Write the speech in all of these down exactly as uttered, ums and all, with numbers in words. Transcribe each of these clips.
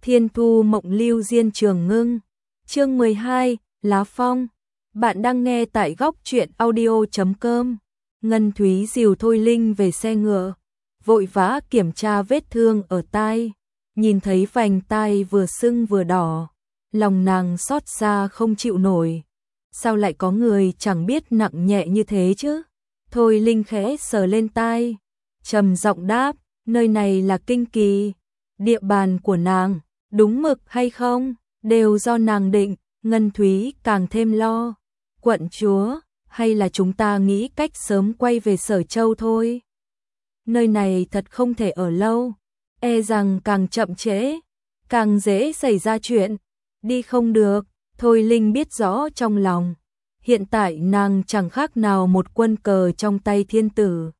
Thiên thu mộng lưu diên trường ngưng. Chương mười hai, Lá phong. Bạn đang nghe tại góc truyện audio chấm com. Ngân Thúy dìu Thôi Linh về xe ngựa, vội vã kiểm tra vết thương ở tai, nhìn thấy vành tai vừa sưng vừa đỏ, lòng nàng xót xa không chịu nổi. Sao lại có người chẳng biết nặng nhẹ như thế chứ? Thôi Linh khẽ sờ lên tai, trầm giọng đáp, nơi này là Kinh Kỳ, địa bàn của nàng, đúng mực hay không, đều do nàng định. Ngân Thúy càng thêm lo, quận chúa, hay là chúng ta nghĩ cách sớm quay về Sở Châu thôi. Nơi này thật không thể ở lâu, e rằng càng chậm trễ, càng dễ xảy ra chuyện, đi không được. Thôi Linh biết rõ trong lòng, hiện tại nàng chẳng khác nào một quân cờ trong tay thiên tử,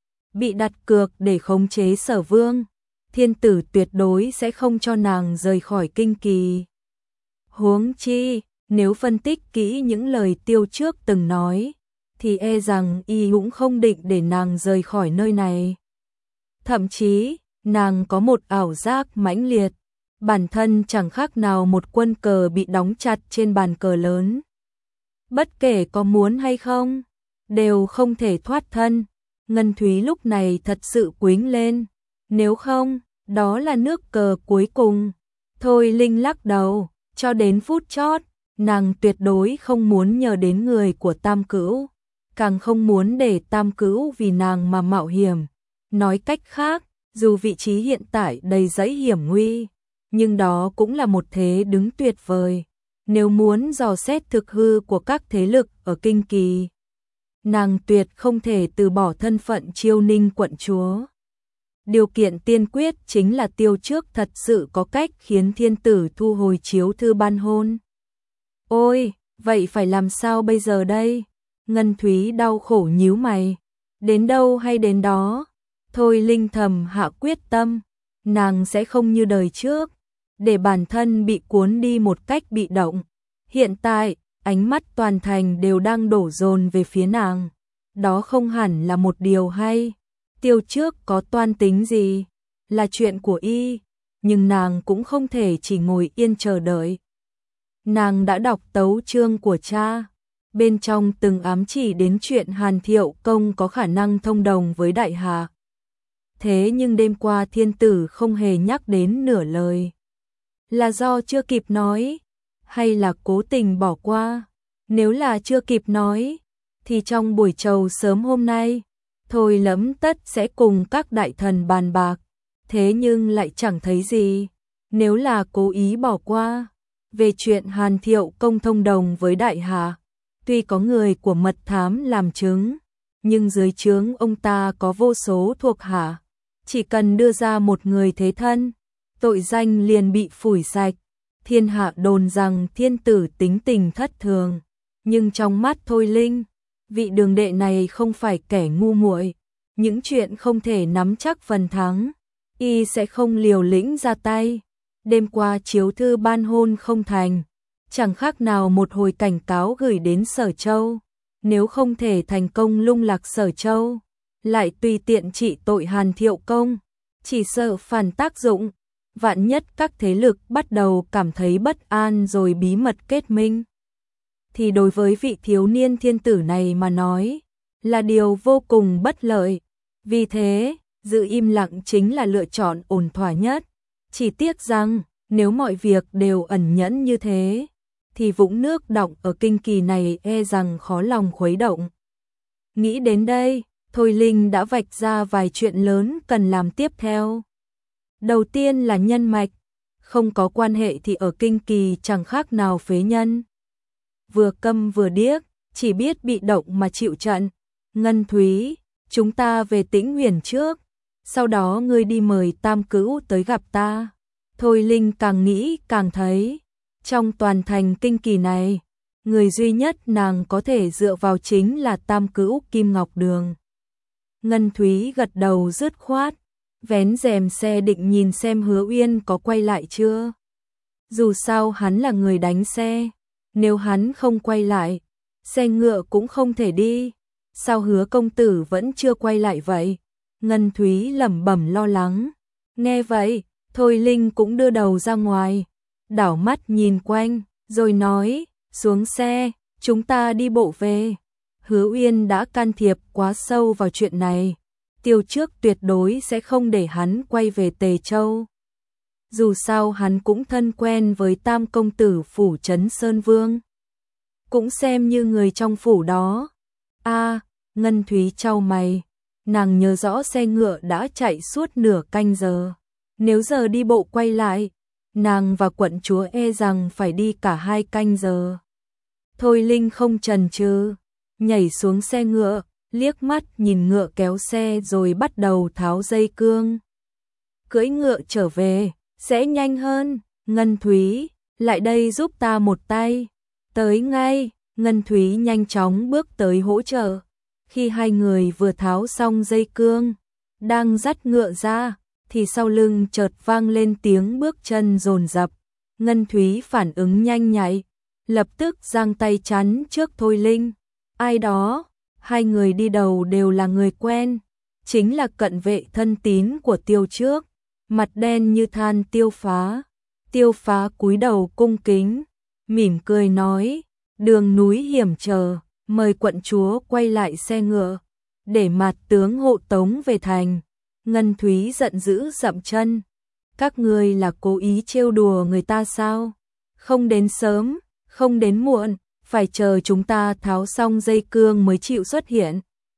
bị đặt cược để khống chế Sở Vương. Thiên tử tuyệt đối sẽ không cho nàng rời khỏi Kinh Kỳ. Huống chi, nếu phân tích kỹ những lời Tiêu Trước từng nói, thì e rằng y cũng không định để nàng rời khỏi nơi này. Thậm chí, nàng có một ảo giác mãnh liệt, bản thân chẳng khác nào một quân cờ bị đóng chặt trên bàn cờ lớn. Bất kể có muốn hay không, đều không thể thoát thân. Ngân Thúy lúc này thật sự quĩnh lên, nếu không, đó là nước cờ cuối cùng. Thôi Linh lắc đầu, cho đến phút chót, nàng tuyệt đối không muốn nhờ đến người của Tam Cữu, càng không muốn để Tam Cữu vì nàng mà mạo hiểm. Nói cách khác, dù vị trí hiện tại đầy dẫy hiểm nguy, nhưng đó cũng là một thế đứng tuyệt vời. Nếu muốn dò xét thực hư của các thế lực ở Kinh Kỳ, nàng tuyệt không thể từ bỏ thân phận Chiêu Ninh quận chúa. Điều kiện tiên quyết chính là Tiêu Trước thật sự có cách khiến thiên tử thu hồi chiếu thư ban hôn. Ôi, vậy phải làm sao bây giờ đây? Ngân Thúy đau khổ nhíu mày. Đến đâu hay đến đó. Thôi Linh thầm hạ quyết tâm, nàng sẽ không như đời trước, để bản thân bị cuốn đi một cách bị động. Hiện tại, ánh mắt toàn thành đều đang đổ dồn về phía nàng. Đó không hẳn là một điều hay. Tiêu Trước có toan tính gì, là chuyện của y, nhưng nàng cũng không thể chỉ ngồi yên chờ đợi. Nàng đã đọc tấu chương của cha, bên trong từng ám chỉ đến chuyện Hàn Thiệu Công có khả năng thông đồng với Đại Hà. Thế nhưng đêm qua thiên tử không hề nhắc đến nửa lời. Là do chưa kịp nói, hay là cố tình bỏ qua? Nếu là chưa kịp nói, thì trong buổi trầu sớm hôm nay, Thôi Lẫm tất sẽ cùng các đại thần bàn bạc, thế nhưng lại chẳng thấy gì. Nếu là cố ý bỏ qua, về chuyện Hàn Thiệu Công thông đồng với Đại Hà, tuy có người của mật thám làm chứng, nhưng dưới trướng ông ta có vô số thuộc hạ, chỉ cần đưa ra một người thế thân, tội danh liền bị phủi sạch. Thiên hạ đồn rằng thiên tử tính tình thất thường, nhưng trong mắt Thôi Linh, vị đường đệ này không phải kẻ ngu muội, những chuyện không thể nắm chắc phần thắng, y sẽ không liều lĩnh ra tay. Đêm qua chiếu thư ban hôn không thành, chẳng khác nào một hồi cảnh cáo gửi đến Sở Châu. Nếu không thể thành công lung lạc Sở Châu, lại tùy tiện trị tội Hàn Thiệu Công, chỉ sợ phản tác dụng. Vạn nhất các thế lực bắt đầu cảm thấy bất an rồi bí mật kết minh, thì đối với vị thiếu niên thiên tử này mà nói, là điều vô cùng bất lợi. Vì thế, giữ im lặng chính là lựa chọn ổn thỏa nhất. Chỉ tiếc rằng, nếu mọi việc đều ẩn nhẫn như thế, thì vũng nước đọng ở Kinh Kỳ này e rằng khó lòng khuấy động. Nghĩ đến đây, Thôi Linh đã vạch ra vài chuyện lớn cần làm tiếp theo. Đầu tiên là nhân mạch, không có quan hệ thì ở Kinh Kỳ chẳng khác nào phế nhân. Vừa câm vừa điếc, chỉ biết bị động mà chịu trận. Ngân Thúy, chúng ta về Tĩnh Huyền trước, sau đó ngươi đi mời Tam Cữu tới gặp ta. Thôi Linh càng nghĩ càng thấy, trong toàn thành Kinh Kỳ này, người duy nhất nàng có thể dựa vào chính là Tam Cữu Kim Ngọc Đường. Ngân Thúy gật đầu dứt khoát, vén rèm xe định nhìn xem Hứa Uyên có quay lại chưa. Dù sao hắn là người đánh xe, nếu hắn không quay lại, xe ngựa cũng không thể đi. Sao Hứa công tử vẫn chưa quay lại vậy? Ngân Thúy lẩm bẩm lo lắng. Nghe vậy, Thôi Linh cũng đưa đầu ra ngoài, đảo mắt nhìn quanh, rồi nói, xuống xe, chúng ta đi bộ về. Hứa Uyên đã can thiệp quá sâu vào chuyện này, Tiêu Trước tuyệt đối sẽ không để hắn quay về Tề Châu. Dù sao hắn cũng thân quen với Tam công tử phủ trấn Sơn Vương, cũng xem như người trong phủ đó. A, Ngân Thúy chau mày, nàng nhớ rõ xe ngựa đã chạy suốt nửa canh giờ, nếu giờ đi bộ quay lại, nàng và quận chúa e rằng phải đi cả hai canh giờ. Thôi Linh không chần chừ, nhảy xuống xe ngựa, liếc mắt nhìn ngựa kéo xe rồi bắt đầu tháo dây cương. Cưỡi ngựa trở về, sẽ nhanh hơn. Ngân Thúy, lại đây giúp ta một tay. Tới ngay, Ngân Thúy nhanh chóng bước tới hỗ trợ. Khi hai người vừa tháo xong dây cương, đang dắt ngựa ra, thì sau lưng chợt vang lên tiếng bước chân dồn dập. Ngân Thúy phản ứng nhanh nhạy, lập tức giang tay chắn trước Thôi Linh. Ai đó? Hai người đi đầu đều là người quen, chính là cận vệ thân tín của Tiêu Trước, mặt đen như than Tiêu Phá. Tiêu Phá cúi đầu cung kính, mỉm cười nói, đường núi hiểm trở, mời quận chúa quay lại xe ngựa, để mặt tướng hộ tống về thành. Ngân Thúy giận dữ dậm chân, các ngươi là cố ý trêu đùa người ta sao? Không đến sớm, không đến muộn, phải chờ chúng ta tháo xong dây cương mới chịu xuất hiện.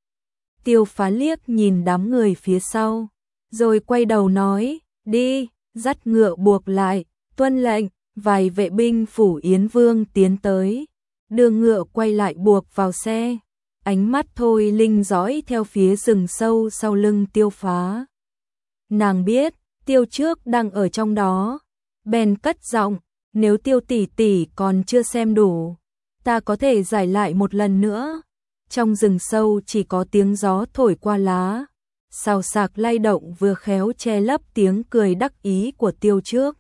Tiêu Phá liếc nhìn đám người phía sau, rồi quay đầu nói, đi, dắt ngựa buộc lại, tuân lệnh. Vài vệ binh phủ Yến Vương tiến tới, đưa ngựa quay lại buộc vào xe. Ánh mắt Thôi Linh dõi theo phía rừng sâu sau lưng Tiêu Phá. Nàng biết, Tiêu Trước đang ở trong đó, bèn cất giọng, nếu Tiêu tỷ tỷ còn chưa xem đủ, ta có thể giải lại một lần nữa. Trong rừng sâu chỉ có tiếng gió thổi qua lá, xào xạc lay động vừa khéo che lấp tiếng cười đắc ý của Tiêu Trước.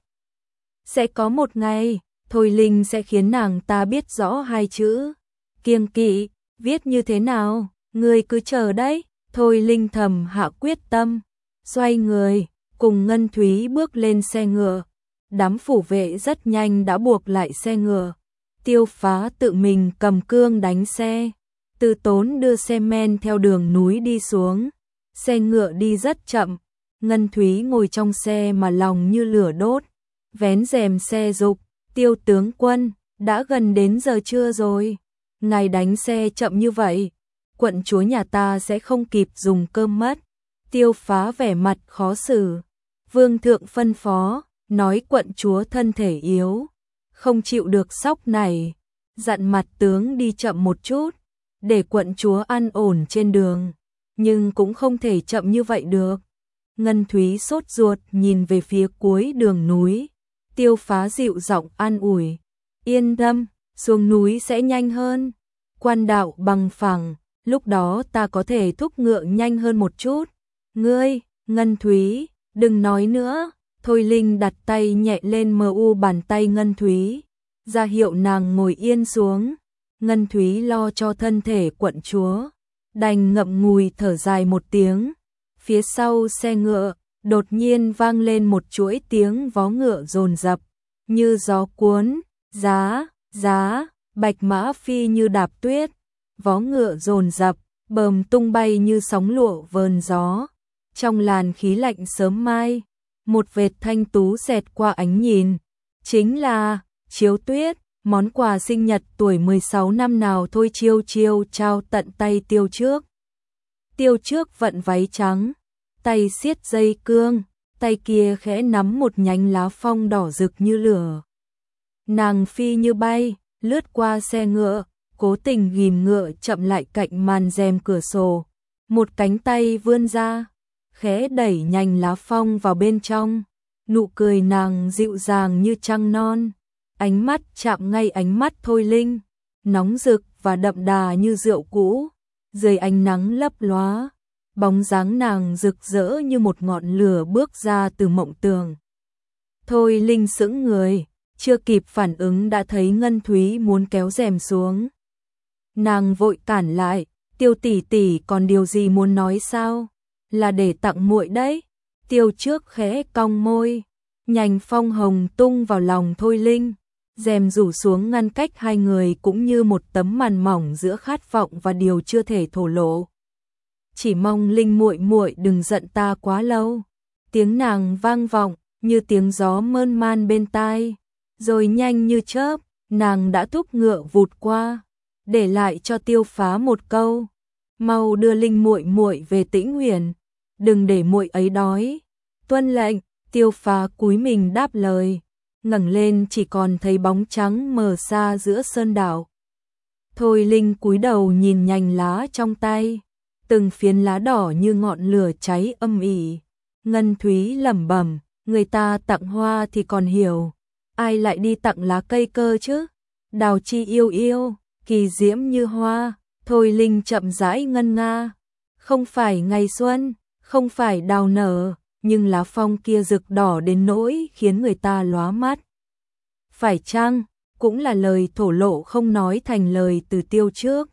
Sẽ có một ngày, Thôi Linh sẽ khiến nàng ta biết rõ hai chữ kiêng kỵ viết như thế nào, ngươi cứ chờ đấy. Thôi Linh thầm hạ quyết tâm, xoay người, cùng Ngân Thúy bước lên xe ngựa. Đám phủ vệ rất nhanh đã buộc lại xe ngựa. Tiêu Phá tự mình cầm cương đánh xe, Từ Tốn đưa xe men theo đường núi đi xuống. Xe ngựa đi rất chậm, Ngân Thúy ngồi trong xe mà lòng như lửa đốt, vén rèm xe dục, Tiêu tướng quân, đã gần đến giờ trưa rồi, ngài đánh xe chậm như vậy, quận chúa nhà ta sẽ không kịp dùng cơm mất. Tiêu Phá vẻ mặt khó xử, vương thượng phân phó, nói quận chúa thân thể yếu, không chịu được sóc này, dặn mặt tướng đi chậm một chút, để quận chúa ăn ổn trên đường, nhưng cũng không thể chậm như vậy được. Ngân Thúy sốt ruột nhìn về phía cuối đường núi. Tiêu Phá dịu giọng an ủi, yên tâm, xuống núi sẽ nhanh hơn, quan đạo bằng phẳng, lúc đó ta có thể thúc ngựa nhanh hơn một chút. Ngươi, Ngân Thúy, đừng nói nữa. Thôi Linh đặt tay nhẹ lên mờ u bàn tay Ngân Thúy, ra hiệu nàng ngồi yên xuống. Ngân Thúy lo cho thân thể quận chúa, đành ngậm ngùi thở dài một tiếng. Phía sau xe ngựa đột nhiên vang lên một chuỗi tiếng vó ngựa dồn dập, như gió cuốn, giá, giá, bạch mã phi như đạp tuyết, vó ngựa dồn dập, bờm tung bay như sóng lụa vờn gió. Trong làn khí lạnh sớm mai, một vệt thanh tú xẹt qua ánh nhìn, chính là Chiếu Tuyết, món quà sinh nhật tuổi mười sáu năm nào Thôi Chiêu Chiêu trao tận tay Tiêu Trước. Tiêu Trước vận váy trắng, tay siết dây cương, tay kia khẽ nắm một nhánh lá phong đỏ rực như lửa. Nàng phi như bay, lướt qua xe ngựa, cố tình ghim ngựa chậm lại cạnh màn rèm cửa sổ. Một cánh tay vươn ra, khẽ đẩy nhành lá phong vào bên trong. Nụ cười nàng dịu dàng như trăng non, ánh mắt chạm ngay ánh mắt Thôi Linh, nóng rực và đậm đà như rượu cũ. Dưới ánh nắng lấp lóa, bóng dáng nàng rực rỡ như một ngọn lửa bước ra từ mộng tường. Thôi Linh sững người, chưa kịp phản ứng đã thấy Ngân Thúy muốn kéo rèm xuống. Nàng vội cản lại, Tiêu tỷ tỷ còn điều gì muốn nói sao? Là để tặng muội đấy. Tiêu Trước khẽ cong môi, nhành phong hồng tung vào lòng Thôi Linh, rèm rủ xuống ngăn cách hai người cũng như một tấm màn mỏng giữa khát vọng và điều chưa thể thổ lộ. Chỉ mong Linh muội muội đừng giận ta quá lâu. Tiếng nàng vang vọng như tiếng gió mơn man bên tai, rồi nhanh như chớp, nàng đã thúc ngựa vụt qua, để lại cho Tiêu Phá một câu: "Mau đưa Linh muội muội về Tĩnh Huyền, đừng để muội ấy đói." "Tuân lệnh." Tiêu Phá cúi mình đáp lời, ngẩng lên chỉ còn thấy bóng trắng mờ xa giữa sơn đảo. Thôi Linh cúi đầu nhìn nhành lá trong tay, từng phiến lá đỏ như ngọn lửa cháy âm ỉ. Ngân Thúy lẩm bẩm, người ta tặng hoa thì còn hiểu, ai lại đi tặng lá cây cơ chứ? Đào chi yêu yêu, kỳ diễm như hoa. Thôi Linh chậm rãi ngân nga, không phải ngày xuân, không phải đào nở, nhưng lá phong kia rực đỏ đến nỗi khiến người ta lóa mắt. Phải chăng cũng là lời thổ lộ không nói thành lời từ Tiêu Trước?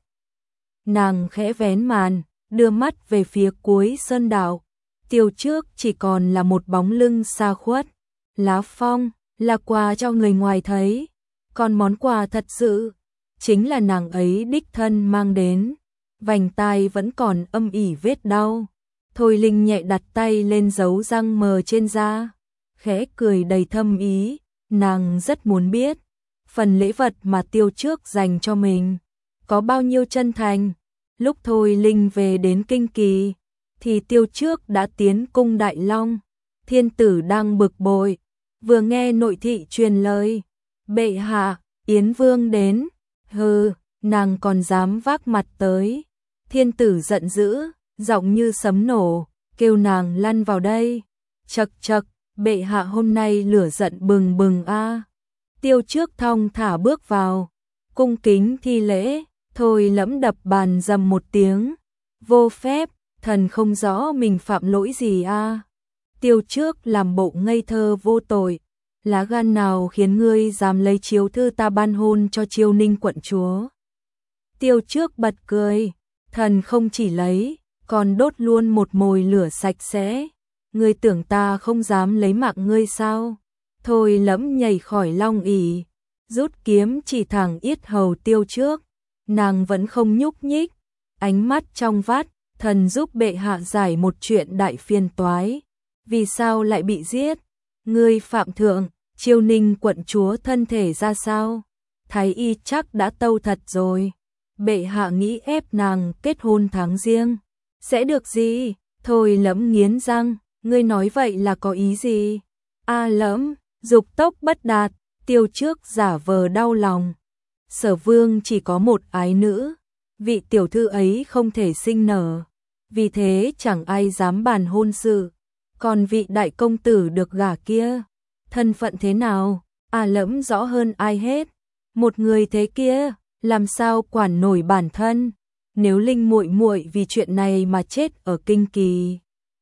Nàng khẽ vén màn, đưa mắt về phía cuối sơn đảo. Tiêu Trước chỉ còn là một bóng lưng xa khuất. Lá phong là quà cho người ngoài thấy, còn món quà thật sự chính là nàng ấy đích thân mang đến. Vành tai vẫn còn âm ỉ vết đau. Thôi Linh nhẹ đặt tay lên dấu răng mờ trên da, khẽ cười đầy thâm ý. Nàng rất muốn biết phần lễ vật mà Tiêu Trước dành cho mình có bao nhiêu chân thành. Lúc Thôi Linh về đến Kinh Kỳ thì Tiêu Trước đã tiến cung Đại Long. Thiên tử đang bực bội, vừa nghe nội thị truyền lời: "Bệ hạ, Yến Vương đến." "Hừ, nàng còn dám vác mặt tới." Thiên tử giận dữ, giọng như sấm nổ, kêu nàng lăn vào đây. "Chậc chậc, bệ hạ hôm nay lửa giận bừng bừng a." À. Tiêu Trước thong thả bước vào, cung kính thi lễ. Thôi Lẫm đập bàn dầm một tiếng: "Vô phép, thần không rõ mình phạm lỗi gì a." À. Tiêu Trước làm bộ ngây thơ vô tội: "Lá gan nào khiến ngươi dám lấy chiếu thư ta ban hôn cho Chiêu Ninh quận chúa?" Tiêu Trước bật cười: "Thần không chỉ lấy, còn đốt luôn một mồi lửa sạch sẽ. Ngươi tưởng ta không dám lấy mạng ngươi sao?" Thôi Lẫm nhảy khỏi long ỷ, rút kiếm chỉ thẳng yết hầu Tiêu Trước. Nàng vẫn không nhúc nhích, ánh mắt trong vắt: "Thần giúp bệ hạ giải một chuyện đại phiền toái. Vì sao lại bị giết? Ngươi phạm thượng, Chiêu Ninh quận chúa thân thể ra sao? Thái y chắc đã tâu thật rồi. Bệ hạ nghĩ ép nàng kết hôn tháng riêng sẽ được gì?" Thôi Lẫm nghiến răng: "Ngươi nói vậy là có ý gì?" "A Lẫm, dục tốc bất đạt." Tiêu Trước giả vờ đau lòng: "Sở vương chỉ có một ái nữ, vị tiểu thư ấy không thể sinh nở, vì thế chẳng ai dám bàn hôn sự. Còn vị đại công tử được gả kia, thân phận thế nào? A Lẫm rõ hơn ai hết. Một người thế kia, làm sao quản nổi bản thân? Nếu Linh muội muội vì chuyện này mà chết ở Kinh Kỳ,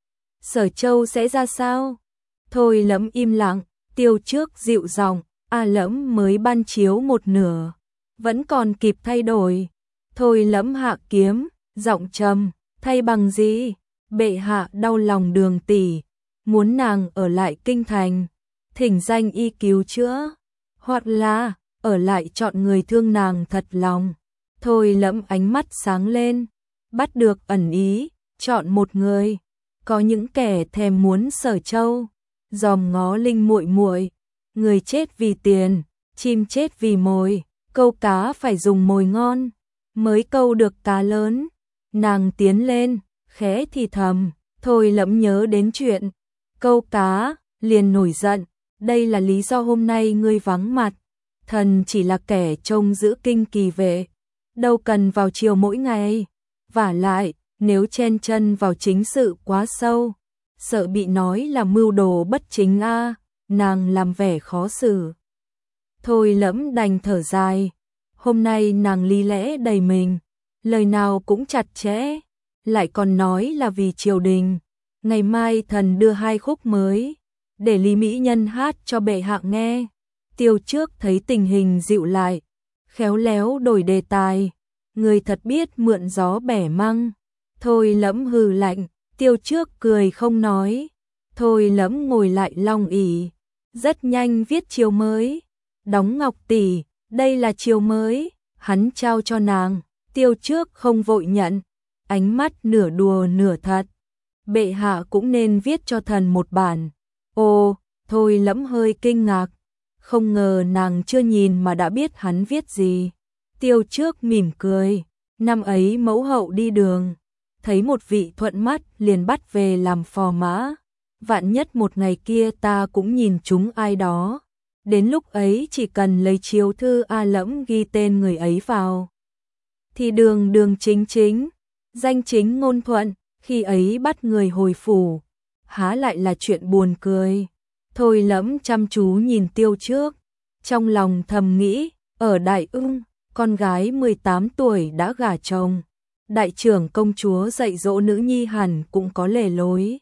Sở Châu sẽ ra sao?" Thôi Lẫm im lặng. Tiêu Trước dịu giọng: "A Lẫm mới ban chiếu một nửa, vẫn còn kịp thay đổi." Thôi Lẫm hạ kiếm, giọng trầm: "Thay bằng gì? Bệ hạ đau lòng Đường tỷ, muốn nàng ở lại kinh thành, thỉnh danh y cứu chữa, hoặc là ở lại chọn người thương nàng thật lòng." Thôi Lẫm ánh mắt sáng lên, bắt được ẩn ý: "Chọn một người." Có những kẻ thèm muốn Sở Châu, dòm ngó Linh muội muội. Người chết vì tiền, chim chết vì mồi, câu cá phải dùng mồi ngon mới câu được cá lớn. Nàng tiến lên, khẽ thì thầm. Thôi Lẫm nhớ đến chuyện câu cá, liền nổi giận: "Đây là lý do hôm nay ngươi vắng mặt. Thần chỉ là kẻ trông giữ Kinh Kỳ vệ, đâu cần vào chiều mỗi ngày. Vả lại, nếu chen chân vào chính sự quá sâu, sợ bị nói là mưu đồ bất chính a." À. Nàng làm vẻ khó xử. Thôi Lẫm đành thở dài. Hôm nay nàng lý lẽ đầy mình, lời nào cũng chặt chẽ, lại còn nói là vì triều đình. Ngày mai thần đưa hai khúc mới để Lý Mỹ Nhân hát cho bệ hạ nghe. Tiêu Trước thấy tình hình dịu lại, khéo léo đổi đề tài: "Người thật biết mượn gió bẻ măng." Thôi Lẫm hừ lạnh. Tiêu Trước cười không nói. Thôi Lẫm ngồi lại long ỷ, Rất nhanh viết chiếu mới. Đóng Ngọc tỷ, đây là chiếu mới. Hắn trao cho nàng. Tiêu Trước không vội nhận. Ánh mắt nửa đùa nửa thật. Bệ hạ cũng nên viết cho thần một bản. Ồ, Thôi Lẫm hơi kinh ngạc. Không ngờ nàng chưa nhìn mà đã biết hắn viết gì. Tiêu Trước mỉm cười. Năm ấy mẫu hậu đi đường, thấy một vị thuận mắt liền bắt về làm phò mã. Vạn nhất một ngày kia ta cũng nhìn chúng ai đó. Đến lúc ấy chỉ cần lấy chiếu thư A Lẫm ghi tên người ấy vào. Thì đường đường chính chính, danh chính ngôn thuận, khi ấy bắt người hồi phủ. Há lại là chuyện buồn cười. Thôi Lẫm chăm chú nhìn Tiêu Trước. Trong lòng thầm nghĩ, ở Đại Ưng, con gái mười tám tuổi đã gả chồng. Đại trưởng công chúa dạy dỗ nữ nhi hẳn cũng có lề lối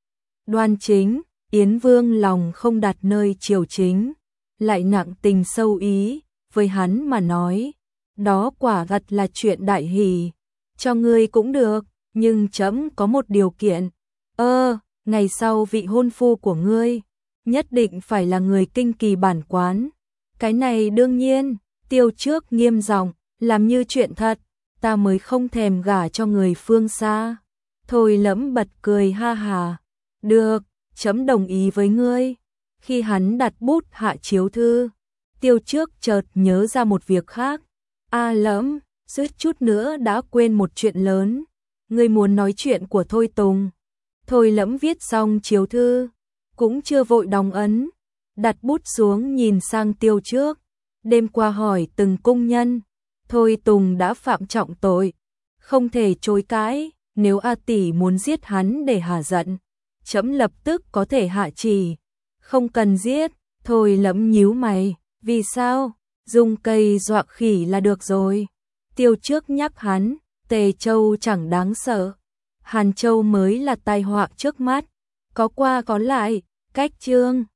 đoan chính. Yến Vương lòng không đặt nơi triều chính, lại nặng tình sâu ý, với hắn mà nói, đó quả thật là chuyện đại hỷ. Cho ngươi cũng được, nhưng trẫm có một điều kiện. Ơ, ngày sau vị hôn phu của ngươi nhất định phải là người kinh kỳ bản quán. Cái này đương nhiên. Tiêu Trước nghiêm giọng, làm như chuyện thật, ta mới không thèm gả cho người phương xa. Thôi Lẫm bật cười ha hà. Được, trẫm đồng ý với ngươi. Khi hắn đặt bút hạ chiếu thư, Tiêu Trước chợt nhớ ra một việc khác. A Lẫm, suýt chút nữa đã quên một chuyện lớn. Ngươi muốn nói chuyện của Thôi Tùng. Thôi Lẫm viết xong chiếu thư, cũng chưa vội đóng ấn, đặt bút xuống nhìn sang Tiêu Trước. Đêm qua hỏi từng cung nhân, Thôi Tùng đã phạm trọng tội, không thể chối cãi. Nếu A tỷ muốn giết hắn để hả giận, trẫm lập tức có thể hạ chỉ. Không cần giết. Thôi Lẫm nhíu mày, vì sao? Dùng cây dọa khỉ là được rồi. Tiêu Trước nhắc hắn, Tề Châu chẳng đáng sợ, Hàn Châu mới là tai họa trước mắt. Có qua có lại, cách chương.